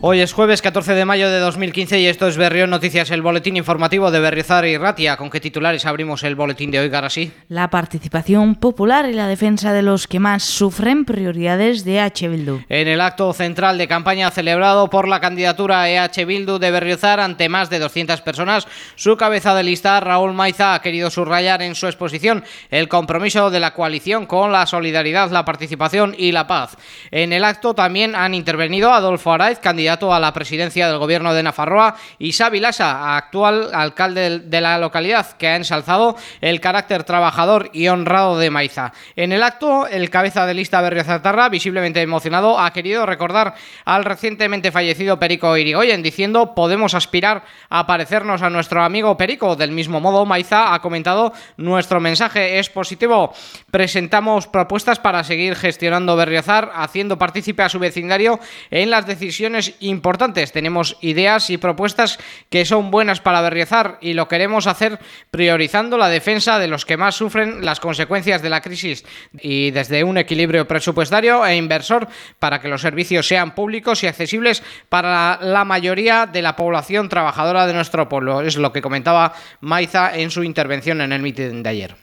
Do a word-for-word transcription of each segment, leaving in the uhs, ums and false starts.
Hoy es jueves catorce de mayo de dos mil quince y esto es Berrión Noticias, el boletín informativo de Berriozar y Ratia. ¿Con qué titulares abrimos el boletín de hoy, Garasí? La participación popular y la defensa de los que más sufren, prioridades de E H Bildu. En el acto central de campaña celebrado por la candidatura E H Bildu de Berriozar ante más de doscientas personas, su cabeza de lista, Raúl Maiza, ha querido subrayar en su exposición el compromiso de la coalición con la solidaridad, la participación y la paz. En el acto también han intervenido Adolfo Araiz, candidato a la presidencia del gobierno de Nafarroa, y Xabi Lasa, actual alcalde de la localidad, que ha ensalzado el carácter trabajador y honrado de Maiza. En el acto, el cabeza de lista berriozartarra, visiblemente emocionado, ha querido recordar al recientemente fallecido Perico Irigoyen, diciendo: podemos aspirar a parecernos a nuestro amigo Perico. Del mismo modo, Maiza ha comentado: nuestro mensaje es positivo. Presentamos propuestas para seguir gestionando Berriozar, haciendo partícipe a su vecindario en las decisiones importantes. Tenemos ideas y propuestas que son buenas para Berriozar y lo queremos hacer priorizando la defensa de los que más sufren las consecuencias de la crisis y desde un equilibrio presupuestario e inversor para que los servicios sean públicos y accesibles para la mayoría de la población trabajadora de nuestro pueblo. Es lo que comentaba Maiza en su intervención en el mitin de ayer.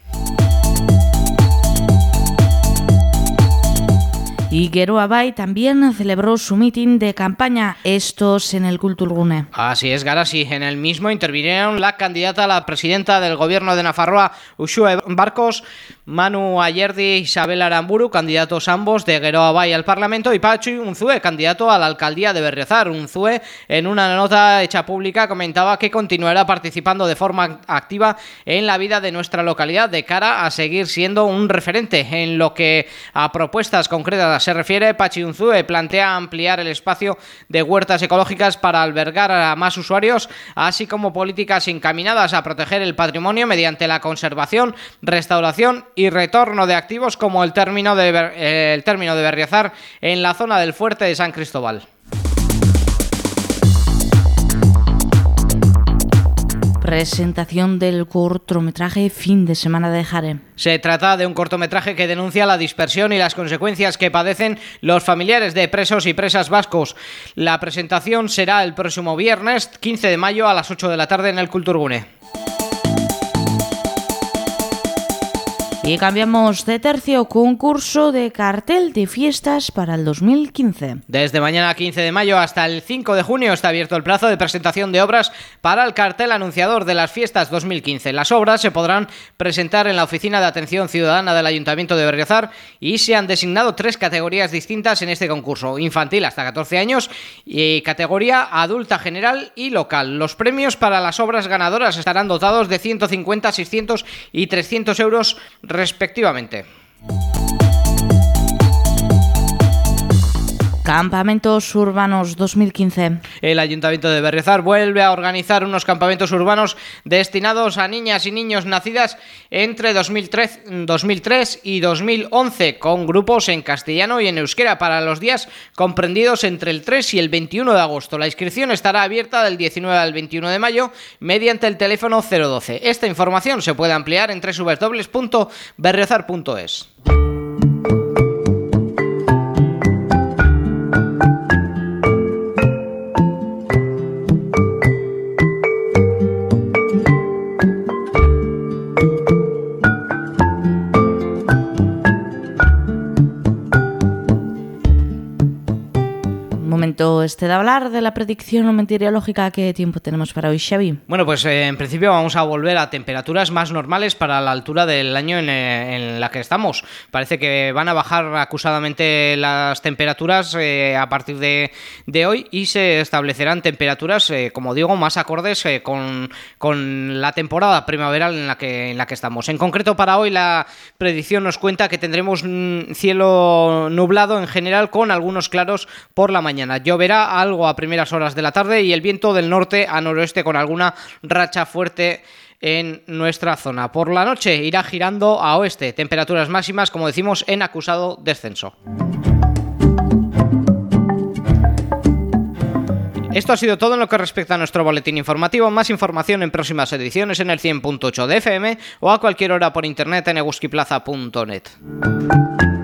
Y Geroa Bai también celebró su mitin de campaña, estos en el Kulturgune. Así es, Garasi. En el mismo intervinieron la candidata a la presidenta del gobierno de Nafarroa, Uxue Barcos, Manu Ayerdi, Isabel Aramburu, candidatos ambos de Geroa Bai al Parlamento, y Patxi Unzue, candidato a la alcaldía de Berriozar. Unzue, en una nota hecha pública, comentaba que continuará participando de forma activa en la vida de nuestra localidad de cara a seguir siendo un referente. En lo que a propuestas concretas se refiere, Patxi Unzue plantea ampliar el espacio de huertas ecológicas para albergar a más usuarios, así como políticas encaminadas a proteger el patrimonio mediante la conservación, restauración y retorno de activos como el término de, eh, el término de Berriozar en la zona del Fuerte de San Cristóbal. Presentación del cortometraje Fin de semana de Jare. Se trata de un cortometraje que denuncia la dispersión y las consecuencias que padecen los familiares de presos y presas vascos. La presentación será el próximo viernes quince de mayo a las ocho de la tarde en el Kulturgune. Y cambiamos de tercio, concurso de cartel de fiestas para el dos mil quince. Desde mañana quince de mayo hasta el cinco de junio está abierto el plazo de presentación de obras para el cartel anunciador de las fiestas dos mil quince. Las obras se podrán presentar en la Oficina de Atención Ciudadana del Ayuntamiento de Berriozar y se han designado tres categorías distintas en este concurso: infantil hasta catorce años y categoría adulta general y local. Los premios para las obras ganadoras estarán dotados de ciento cincuenta, seiscientos y trescientos euros respectivamente. Campamentos urbanos dos mil quince. El Ayuntamiento de Berriozar vuelve a organizar unos campamentos urbanos destinados a niñas y niños nacidas entre dos mil tres, dos mil tres y dos mil once, con grupos en castellano y en euskera para los días comprendidos entre el tres y el veintiuno de agosto. La inscripción estará abierta del diecinueve al veintiuno de mayo mediante el teléfono cero doce. Esta información se puede ampliar en doble u doble u doble u punto berriozar punto es. Momento este de hablar de la predicción meteorológica. ¿Qué tiempo tenemos para hoy, Xavi? Bueno, pues eh, en principio vamos a volver a temperaturas más normales para la altura del año en, en la que estamos. Parece que van a bajar acusadamente las temperaturas eh, a partir de, de hoy y se establecerán temperaturas, eh, como digo, más acordes eh, con, con la temporada primaveral en la que, en la que estamos. En concreto, para hoy la predicción nos cuenta que tendremos un cielo nublado en general con algunos claros por la mañana. Lloverá algo a primeras horas de la tarde y el viento del norte a noroeste con alguna racha fuerte en nuestra zona. Por la noche irá girando a oeste. Temperaturas máximas, como decimos, en acusado descenso. Esto ha sido todo en lo que respecta a nuestro boletín informativo. Más información en próximas ediciones en el cien punto ocho de F M o a cualquier hora por internet en eguskiplaza punto net.